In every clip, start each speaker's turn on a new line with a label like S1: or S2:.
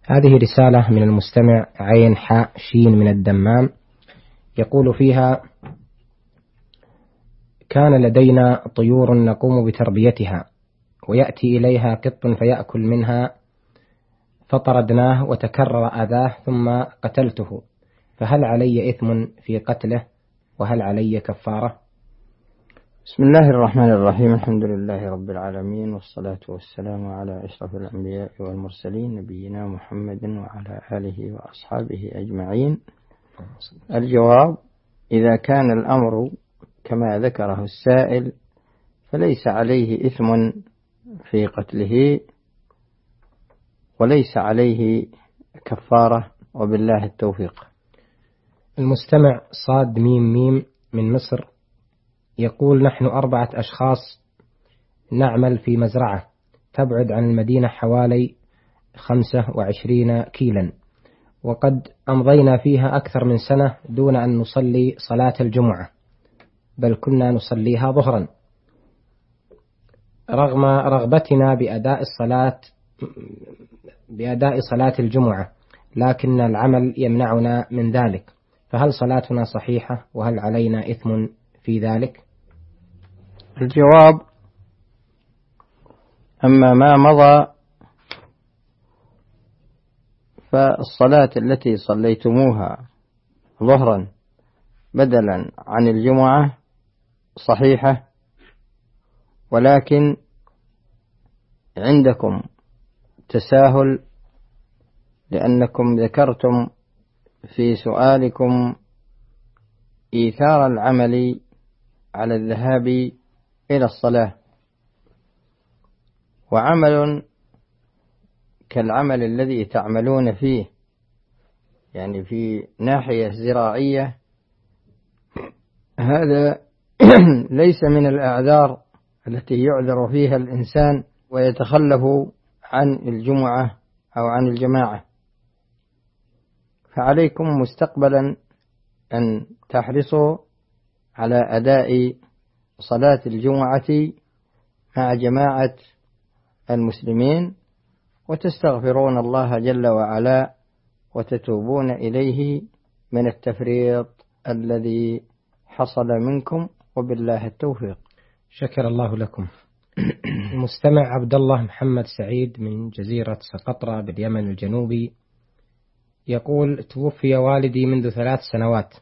S1: هذه رسالة من المستمع عين حاء شين من الدمام، يقول فيها: كان لدينا طيور نقوم بتربيتها، ويأتي إليها قط فيأكل منها، فطردناه وتكرر أذاه ثم قتلته، فهل علي إثم في قتله وهل علي كفارة؟
S2: بسم الله الرحمن الرحيم. الحمد لله رب العالمين، والصلاة والسلام على أشرف الأنبياء والمرسلين، نبينا محمد وعلى آله وأصحابه أجمعين. الجواب: إذا كان الأمر كما ذكره السائل فليس عليه إثم في قتله وليس عليه كفارة، وبالله التوفيق.
S1: المستمع صاد ميم ميم من مصر يقول: نحن 4 أشخاص نعمل في مزرعة تبعد عن المدينة حوالي 25 كيلا، وقد أمضينا فيها أكثر من سنة دون أن نصلي صلاة الجمعة، بل كنا نصليها ظهرا رغم رغبتنا بأداء صلاة الجمعة، لكن العمل يمنعنا من ذلك، فهل صلاتنا صحيحة وهل علينا إثم في ذلك؟
S2: الجواب: أما ما مضى فالصلاة التي صليتموها ظهرا بدلا عن الجمعة صحيحة، ولكن عندكم تساهل، لأنكم ذكرتم في سؤالكم إيثار العمل على الذهاب إلى الصلاة، وعمل كالعمل الذي تعملون فيه، يعني في ناحية زراعية، هذا ليس من الأعذار التي يعذر فيها الإنسان ويتخلف عن الجمعة أو عن الجماعة، فعليكم مستقبلا أن تحرصوا على أداء صلاة الجمعة مع جماعة المسلمين، وتستغفرون الله جل وعلا وتتوبون إليه من التفريط الذي حصل منكم، وبالله التوفيق.
S1: شكر الله لكم. المستمع عبد الله محمد سعيد من جزيرة سقطرى باليمن الجنوبي يقول: توفي والدي منذ 3 سنوات،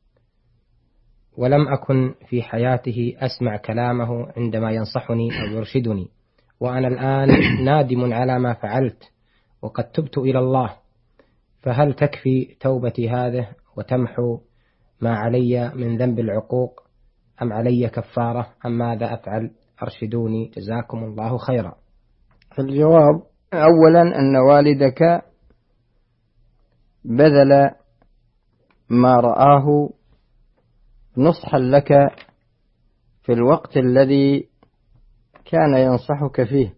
S1: ولم أكن في حياته أسمع كلامه عندما ينصحني أو يرشدني، وأنا الآن نادم على ما فعلت وقد تبت إلى الله، فهل تكفي توبتي هذه وتمحو ما علي من ذنب العقوق، أم علي كفارة، أم ماذا أفعل؟ أرشدوني جزاكم الله خيرا.
S2: الجواب: أولا أن والدك بذل ما رآه نصحا لك في الوقت الذي كان ينصحك فيه،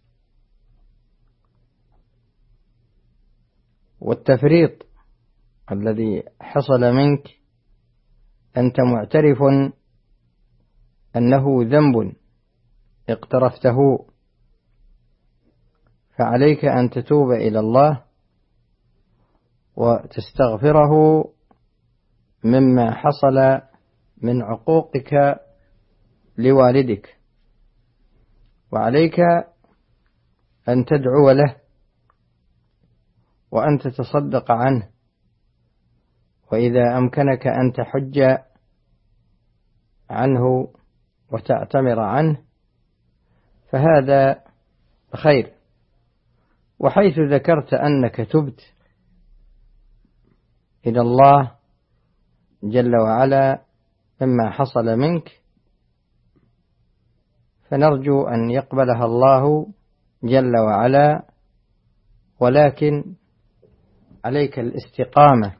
S2: والتفريط الذي حصل منك أنت معترف أنه ذنب اقترفته، فعليك أن تتوب إلى الله وتستغفره مما حصل من عقوقك لوالدك، وعليك أن تدعو له وأن تتصدق عنه، وإذا أمكنك أن تحج عنه وتعتمر عنه فهذا خير. وحيث ذكرت أنك تبت إلى الله جل وعلا مما حصل منك، فنرجو أن يقبلها الله جل وعلا، ولكن عليك الاستقامة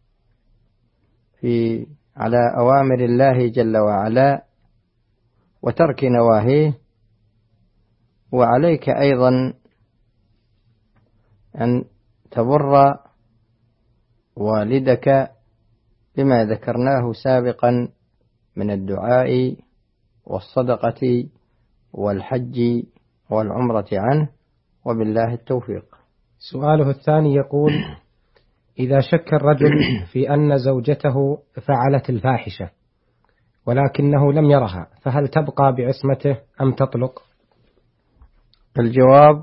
S2: على أوامر الله جل وعلا وترك نواهيه، وعليك أيضا أن تبر والدك بما ذكرناه سابقا من الدعاء والصدقة والحج والعمرة عنه، وبالله التوفيق.
S1: سؤاله الثاني يقول: إذا شك الرجل في أن زوجته فعلت الفاحشة ولكنه لم يرها، فهل تبقى بعصمته أم تطلق؟
S2: الجواب: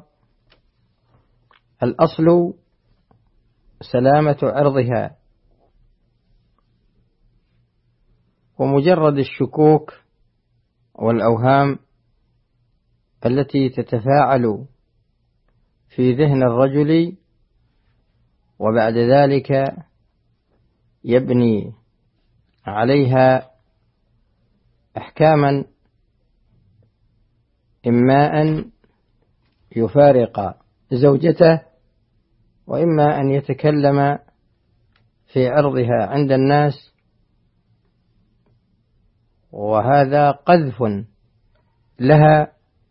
S2: الأصل سلامة عرضها، ومجرد الشكوك والأوهام التي تتفاعل في ذهن الرجل وبعد ذلك يبني عليها أحكاما، إما أن يفارق زوجته، وإما أن يتكلم في عرضها عند الناس، وهذا قذف لها،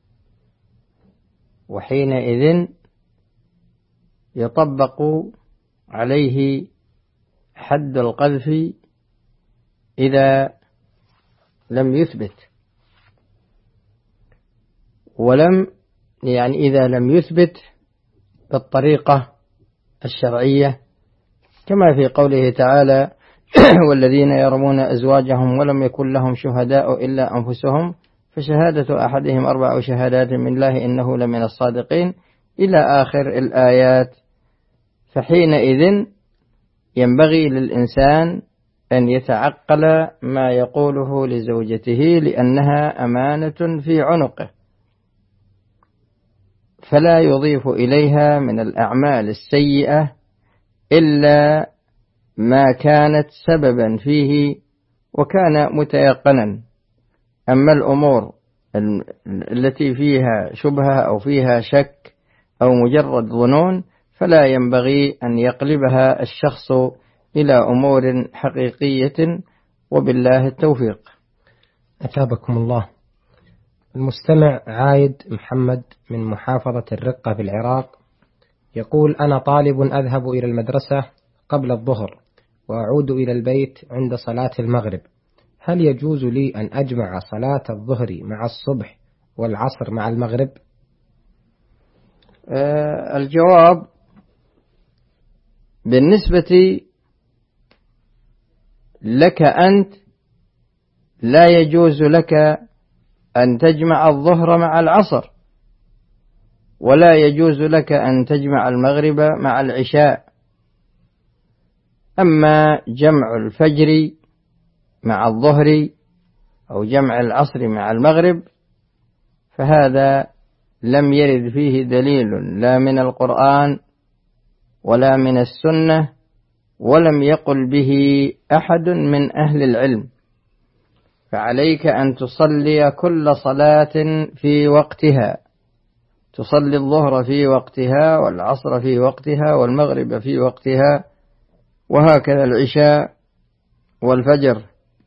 S2: وحينئذ يطبق عليه حد القذف إذا لم يثبت، إذا لم يثبت بالطريقة الشرعية، كما في قوله تعالى: والذين يرمون أزواجهم ولم يكن لهم شهداء إلا أنفسهم فشهادة أحدهم 4 شهادات من الله إنه لمن الصادقين، إلى آخر الآيات. فحينئذ ينبغي للإنسان أن يتعقل ما يقوله لزوجته، لأنها أمانة في عنقه، فلا يضيف إليها من الأعمال السيئة إلا ما كانت سببا فيه وكان متيقنا. أما الأمور التي فيها شبهة أو فيها شك أو مجرد ظنون فلا ينبغي أن يقلبها الشخص إلى أمور حقيقية، وبالله التوفيق.
S1: أثابكم الله. المستمع عايد محمد من محافظة الرقة في العراق يقول: أنا طالب أذهب إلى المدرسة قبل الظهر وأعود إلى البيت عند صلاة المغرب، هل يجوز لي أن أجمع صلاة الظهر مع الصبح والعصر مع المغرب؟
S2: الجواب: بالنسبة لك أنت لا يجوز لك أن تجمع الظهر مع العصر، ولا يجوز لك أن تجمع المغرب مع العشاء. أما جمع الفجر مع الظهر أو جمع العصر مع المغرب فهذا لم يرد فيه دليل لا من القرآن ولا من السنة، ولم يقل به أحد من أهل العلم. فعليك أن تصلي كل صلاة في وقتها، تصلي الظهر في وقتها والعصر في وقتها والمغرب في وقتها، وهكذا العشاء والفجر.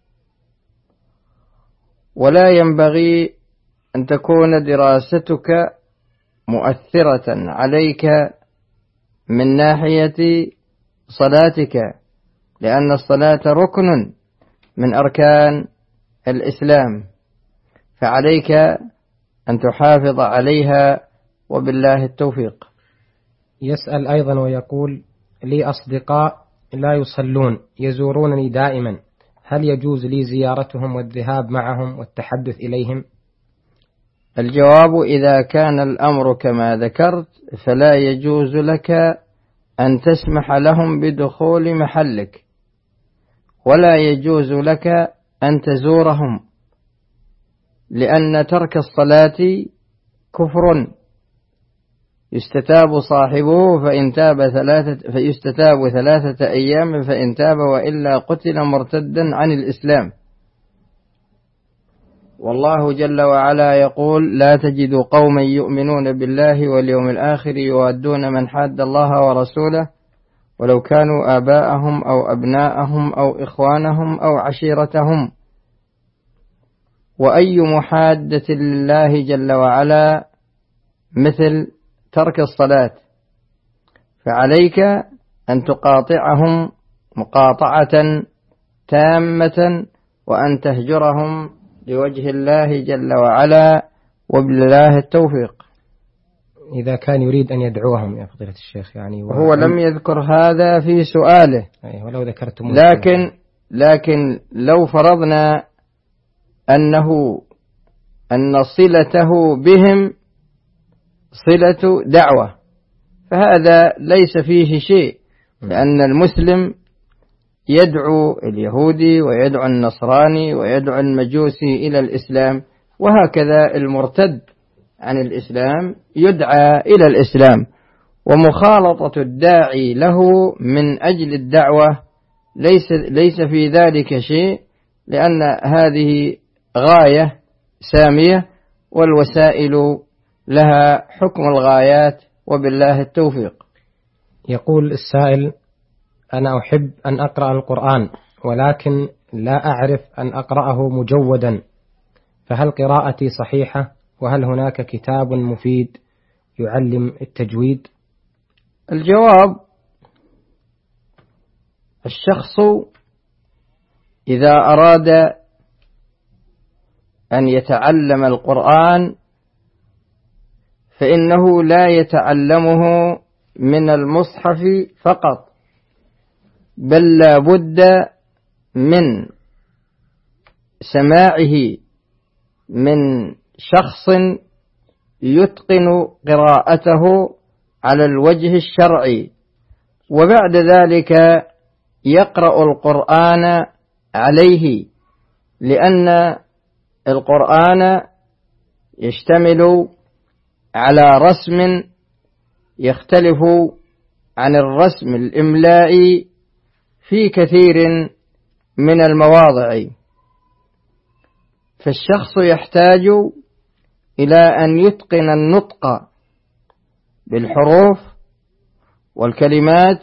S2: ولا ينبغي أن تكون دراستك مؤثرة عليك من ناحية صلاتك، لأن الصلاة ركن من أركان الإسلام، فعليك أن تحافظ عليها، وبالله التوفيق.
S1: يسأل أيضا ويقول: لي أصدقاء لا يصلون يزورونني دائما، هل يجوز لي زيارتهم والذهاب معهم والتحدث إليهم؟
S2: الجواب: إذا كان الأمر كما ذكرت فلا يجوز لك أن تسمح لهم بدخول محلك، ولا يجوز لك أن تزورهم، لأن ترك الصلاة كفر يستتاب صاحبه فيستتاب 3 أيام فإن تاب، وإلا قتل مرتدا عن الإسلام. والله جل وعلا يقول: لا تجد قوما يؤمنون بالله واليوم الآخر يوادون من حاد الله ورسوله ولو كانوا آباءهم أو أبناءهم أو إخوانهم أو عشيرتهم. وأي محادة لله جل وعلا مثل ترك الصلاة، فعليك أن تقاطعهم مقاطعة تامة، وأن تهجرهم لوجه الله جل وعلا، وبالله التوفيق.
S1: إذا كان يريد أن يدعوهم يا فضيلة الشيخ يعني
S2: هو لم يذكر هذا في سؤاله.
S1: ولو ذكرتم
S2: لكن لو فرضنا أن صلته بهم صلة دعوة فهذا ليس فيه شيء، لأن المسلم يدعو اليهودي ويدعو النصراني ويدعو المجوسي إلى الإسلام، وهكذا المرتد عن الإسلام يدعى إلى الإسلام. ومخالطة الداعي له من أجل الدعوة ليس في ذلك شيء، لأن هذه غاية سامية والوسائل لها حكم الغايات، وبالله التوفيق.
S1: يقول السائل: أنا أحب أن أقرأ القرآن ولكن لا أعرف أن أقرأه مجودا، فهل قراءتي صحيحة؟ وهل هناك كتاب مفيد يعلم التجويد؟
S2: الجواب: الشخص إذا أراد أن يتعلم القرآن فإنه لا يتعلمه من المصحف فقط، بل لا بد من سماعه من شخص يتقن قراءته على الوجه الشرعي، وبعد ذلك يقرأ القرآن عليه، لأن القرآن يشتمل على رسم يختلف عن الرسم الإملائي في كثير من المواضع، فالشخص يحتاج إلى أن يتقن النطق بالحروف والكلمات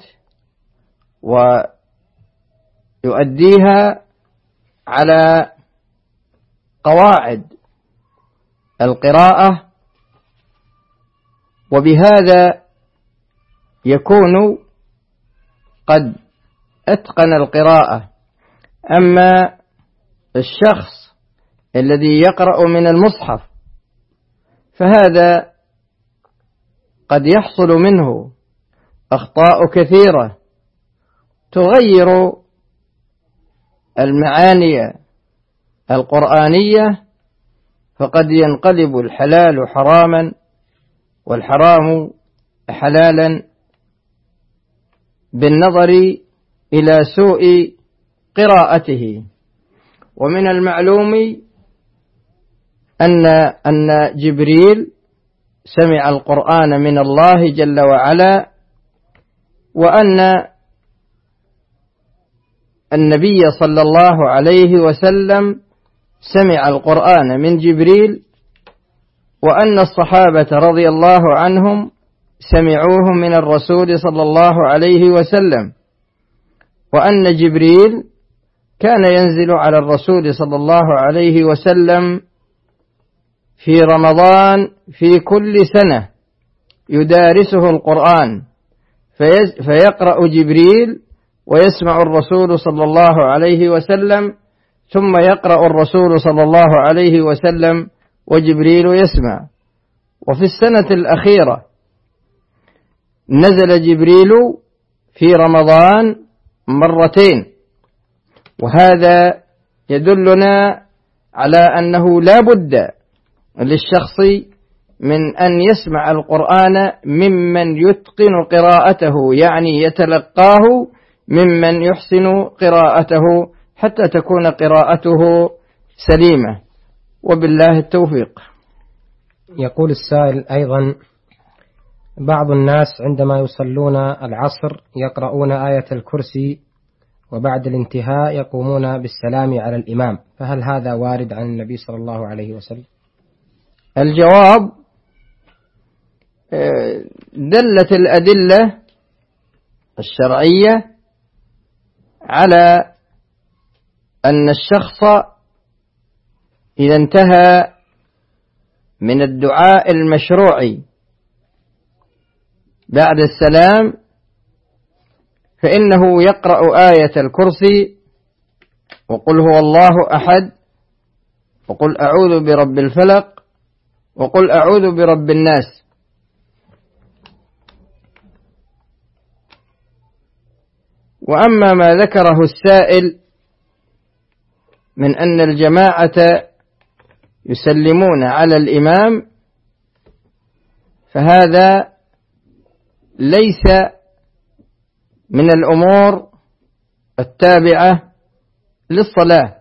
S2: ويؤديها على قواعد القراءة، وبهذا يكون قد أتقن القراءة. أما الشخص الذي يقرأ من المصحف فهذا قد يحصل منه أخطاء كثيرة تغير المعاني القرآنية، فقد ينقلب الحلال حراما والحرام حلالا بالنظر إلى سوء قراءته. ومن المعلوم أن جبريل سمع القرآن من الله جل وعلا، وأن النبي صلى الله عليه وسلم سمع القرآن من جبريل، وأن الصحابة رضي الله عنهم سمعوه من الرسول صلى الله عليه وسلم، وأن جبريل كان ينزل على الرسول صلى الله عليه وسلم في رمضان في كل سنة يدارسه القرآن، فيقرأ جبريل ويسمع الرسول صلى الله عليه وسلم، ثم يقرأ الرسول صلى الله عليه وسلم وجبريل يسمع. وفي السنة الأخيرة نزل جبريل في رمضان مرتين، وهذا يدلنا على أنه لا بد للشخص من أن يسمع القرآن ممن يتقن قراءته، يعني يتلقاه ممن يحسن قراءته حتى تكون قراءته سليمة، وبالله التوفيق.
S1: يقول السائل أيضا: بعض الناس عندما يصلون العصر يقرؤون آية الكرسي وبعد الانتهاء يقومون بالسلام على الإمام، فهل هذا وارد عن النبي صلى الله عليه وسلم؟
S2: الجواب: دلت الأدلة الشرعية على أن الشخص إذا انتهى من الدعاء المشروع بعد السلام فإنه يقرأ آية الكرسي وقل هو الله أحد وقل أعوذ برب الفلق وقل أعوذ برب الناس، وأما ما ذكره السائل من أن الجماعة يسلمون على الإمام، فهذا ليس من الأمور التابعة للصلاة،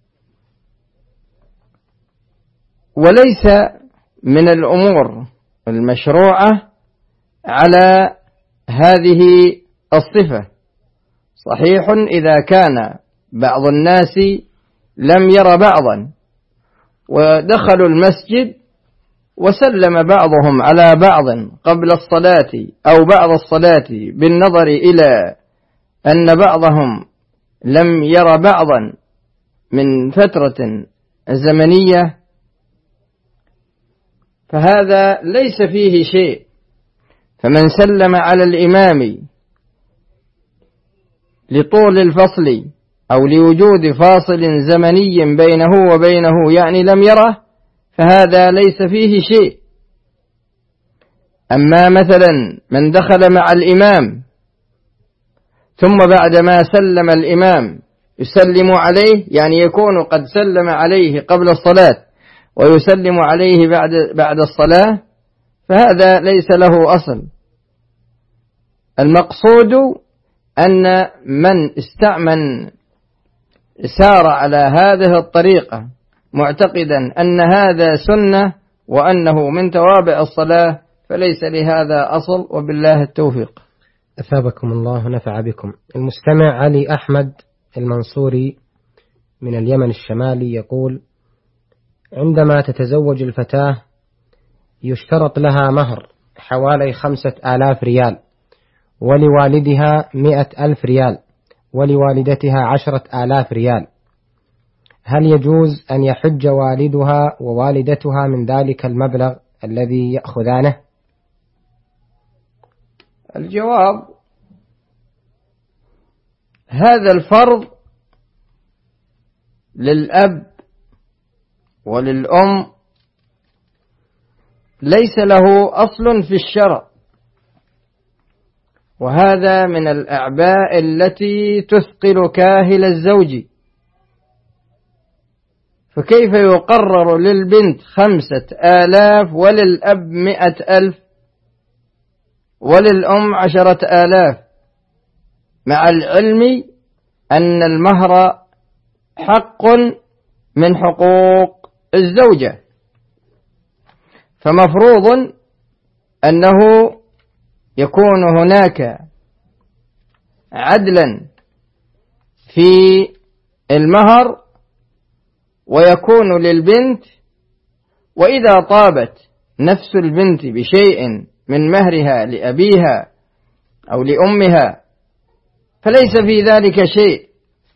S2: وليس من الأمور المشروعة على هذه الصفة. صحيح إذا كان بعض الناس لم ير بعضا ودخلوا المسجد وسلم بعضهم على بعض قبل الصلاة أو بعد الصلاة بالنظر إلى أن بعضهم لم ير بعضا من فترة زمنية، فهذا ليس فيه شيء. فمن سلم على الإمام لطول الفصل أو لوجود فاصل زمني بينه وبينه يعني لم يره، فهذا ليس فيه شيء. أما مثلا من دخل مع الإمام ثم بعدما سلم الإمام يسلم عليه، يعني يكون قد سلم عليه قبل الصلاة ويسلم عليه بعد الصلاة، فهذا ليس له أصل. المقصود أن من سار على هذه الطريقة معتقدا أن هذا سنة وأنه من توابع الصلاة، فليس لهذا أصل، وبالله التوفيق.
S1: أثابكم الله ونفع بكم. المستمع علي أحمد المنصوري من اليمن الشمالي يقول: عندما تتزوج الفتاة يشترط لها مهر حوالي 5000 ريال، ولوالدها 100,000 ريال، ولوالدتها 10,000 ريال. هل يجوز أن يحج والدها ووالدتها من ذلك المبلغ الذي يأخذانه؟
S2: الجواب: هذا الفرض للأب وللأم ليس له أصل في الشرع، وهذا من الأعباء التي تثقل كاهل الزوج. فكيف يقرر للبنت 5,000 وللأب 100,000 وللأم 10,000، مع العلم أن المهر حق من حقوق الزوجة؟ فمفروض أنه يكون هناك عدلا في المهر، ويكون للبنت، وإذا طابت نفس البنت بشيء من مهرها لأبيها أو لأمها فليس في ذلك شيء.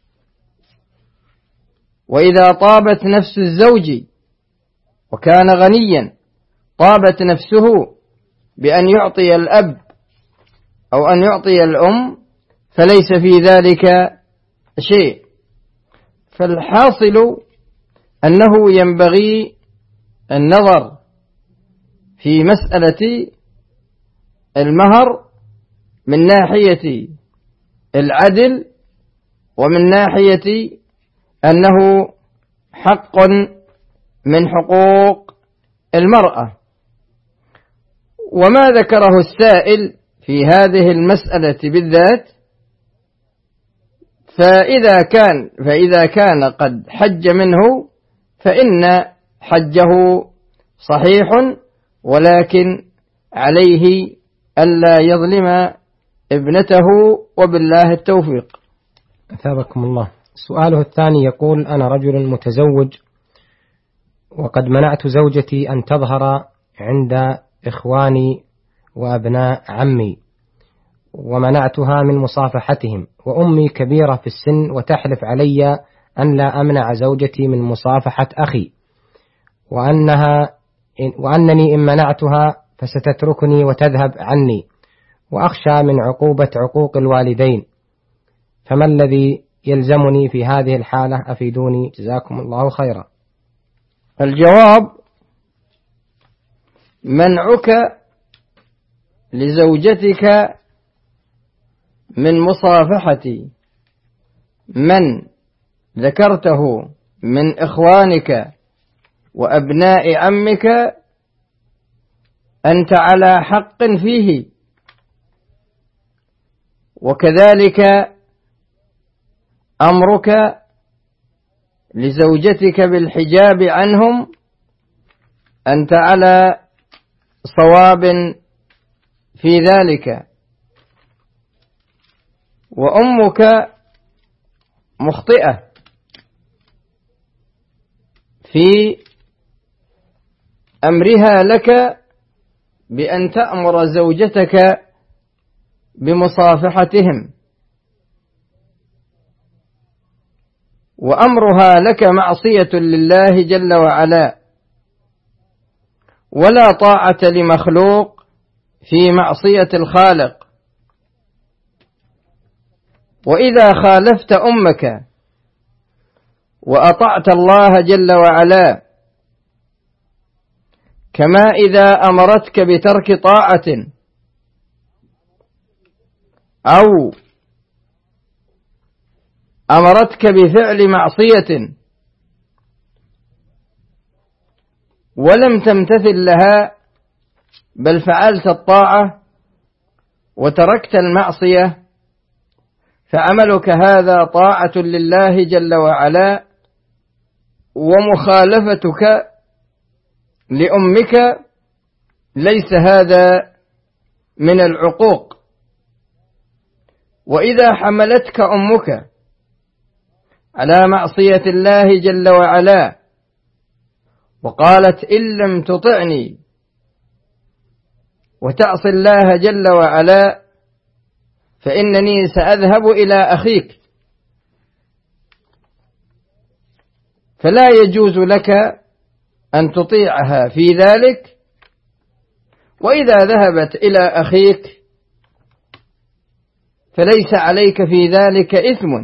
S2: وإذا طابت نفس الزوج وكان غنيا طابت نفسه بأن يعطي الأب أو أن يعطي الأم فليس في ذلك شيء. فالحاصل أنه ينبغي النظر في مسألة المهر من ناحية العدل، ومن ناحية أنه حق من حقوق المرأة. وما ذكره السائل في هذه المسألة بالذات، فإذا كان قد حج منه فإن حجه صحيح، ولكن عليه ألا يظلم ابنته، وبالله التوفيق.
S1: أثابكم الله. سؤاله الثاني يقول: أنا رجل متزوج وقد منعت زوجتي أن تظهر عند إخواني وأبناء عمي، ومنعتها من مصافحتهم، وأمي كبيرة في السن وتحلف علي أن لا أمنع زوجتي من مصافحة أخي، وأنني إن منعتها فستتركني وتذهب عني، وأخشى من عقوبة عقوق الوالدين، فما الذي يلزمني في هذه الحالة؟ أفيدوني جزاكم الله خيرا.
S2: الجواب: منعك لزوجتك من مصافحة من ذكرته من إخوانك وأبناء عمك أنت على حق فيه، وكذلك أمرك لزوجتك بالحجاب عنهم أنت على صواب في ذلك، وأمك مخطئة في أمرها لك بأن تأمر زوجتك بمصافحتهم، وأمرها لك معصية لله جل وعلا، ولا طاعة لمخلوق في معصية الخالق. وإذا خالفت أمك وأطعت الله جل وعلا، كما إذا أمرتك بترك طاعة أو أمرتك بفعل معصية ولم تمتثل لها بل فعلت الطاعة وتركت المعصية، فعملك هذا طاعة لله جل وعلا، ومخالفتك لأمك ليس هذا من العقوق. وإذا حملتك أمك على معصية الله جل وعلا وقالت إن لم تطعني وتعص الله جل وعلا فإنني سأذهب إلى أخيك، فلا يجوز لك أن تطيعها في ذلك. وإذا ذهبت إلى أخيك فليس عليك في ذلك إثم،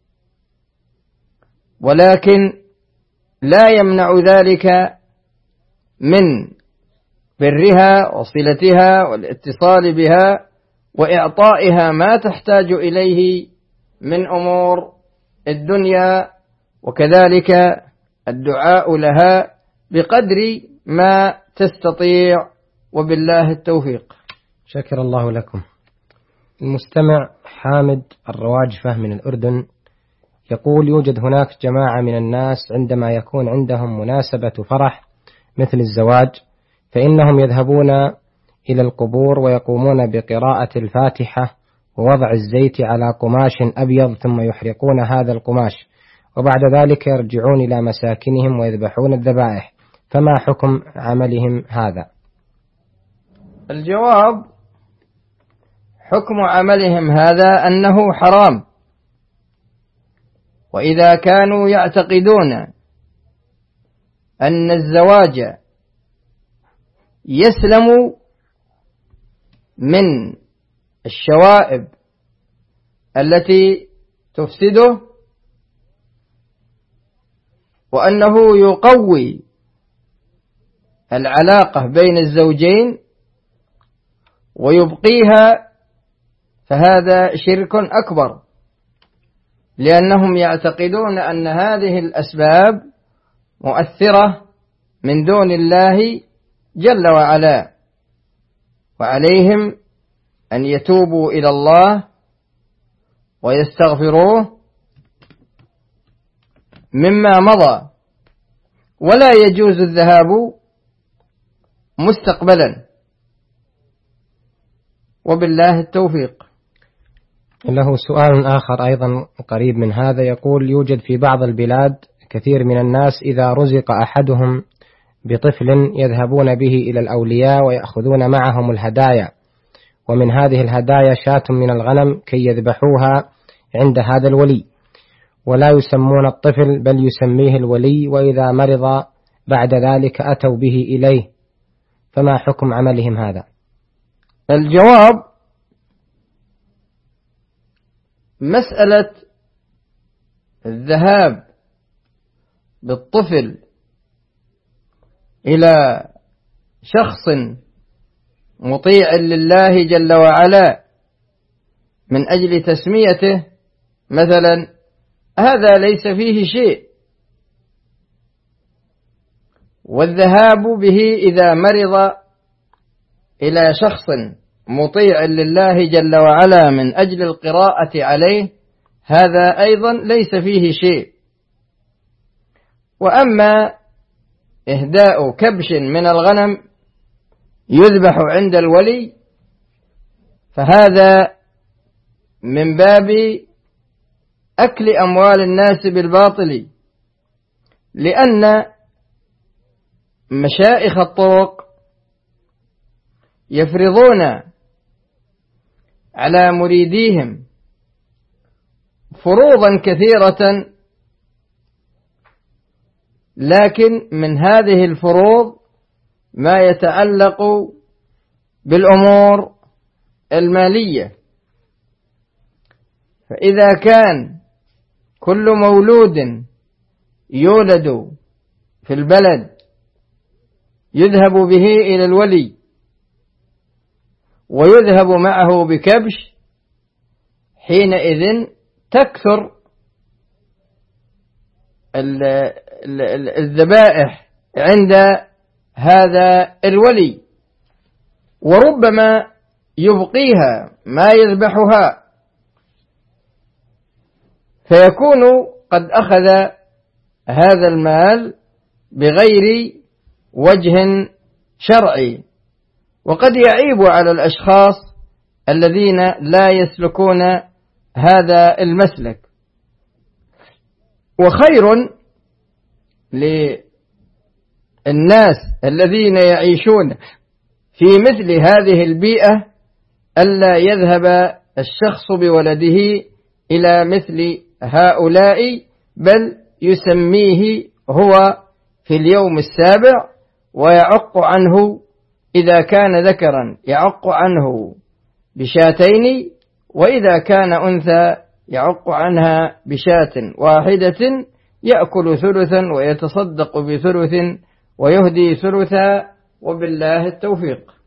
S2: ولكن لا يمنع ذلك من برها وصلتها والاتصال بها وإعطائها ما تحتاج إليه من أمور الدنيا، وكذلك الدعاء لها بقدر ما تستطيع، وبالله التوفيق.
S1: شكر الله لكم. المستمع حامد الرواجفة من الأردن يقول: يوجد هناك جماعة من الناس عندما يكون عندهم مناسبة فرح مثل الزواج فإنهم يذهبون إلى القبور ويقومون بقراءة الفاتحة ووضع الزيت على قماش أبيض، ثم يحرقون هذا القماش، وبعد ذلك يرجعون إلى مساكنهم ويذبحون الذبائح، فما حكم عملهم هذا؟
S2: الجواب: حكم عملهم هذا أنه حرام. وإذا كانوا يعتقدون أن الزواج يسلم من الشوائب التي تفسده، وأنه يقوي العلاقة بين الزوجين ويبقيها، فهذا شرك أكبر، لأنهم يعتقدون أن هذه الأسباب مؤثرة من دون الله جل وعلا، وعليهم أن يتوبوا إلى الله ويستغفروه مما مضى، ولا يجوز الذهاب مستقبلا، وبالله التوفيق.
S1: له سؤال آخر أيضا قريب من هذا يقول: يوجد في بعض البلاد كثير من الناس إذا رزق أحدهم بطفل يذهبون به إلى الأولياء ويأخذون معهم الهدايا، ومن هذه الهدايا شاة من الغنم كي يذبحوها عند هذا الولي، ولا يسمون الطفل بل يسميه الولي، وإذا مرض بعد ذلك أتوا به إليه، فما حكم عملهم هذا؟
S2: الجواب: مسألة الذهاب بالطفل إلى شخص مطيع لله جل وعلا من أجل تسميته مثلا، هذا ليس فيه شيء. والذهاب به إذا مرض إلى شخص مطيع لله جل وعلا من أجل القراءة عليه، هذا أيضا ليس فيه شيء. وأما إهداء كبش من الغنم يذبح عند الولي، فهذا من باب أكل أموال الناس بالباطل، لأن مشائخ الطرق يفرضون على مريديهم فروضا كثيرة، لكن من هذه الفروض ما يتعلق بالأمور المالية. فإذا كان كل مولود يولد في البلد يذهب به إلى الولي ويذهب معه بكبش، حينئذ تكثر الذبائح عند هذا الولي، وربما يبقيها ما يذبحها، فيكون قد أخذ هذا المال بغير وجه شرعي، وقد يعيب على الأشخاص الذين لا يسلكون هذا المسلك. وخير للناس الذين يعيشون في مثل هذه البيئة ألا يذهب الشخص بولده إلى مثل هؤلاء، بل يسميه هو في اليوم السابع ويعق عنه، إذا كان ذكرا يعق عنه بشاتين، وإذا كان أنثى يعق عنها بشاة واحدة، يأكل ثلثا ويتصدق بثلث ويهدي ثلثا، وبالله التوفيق.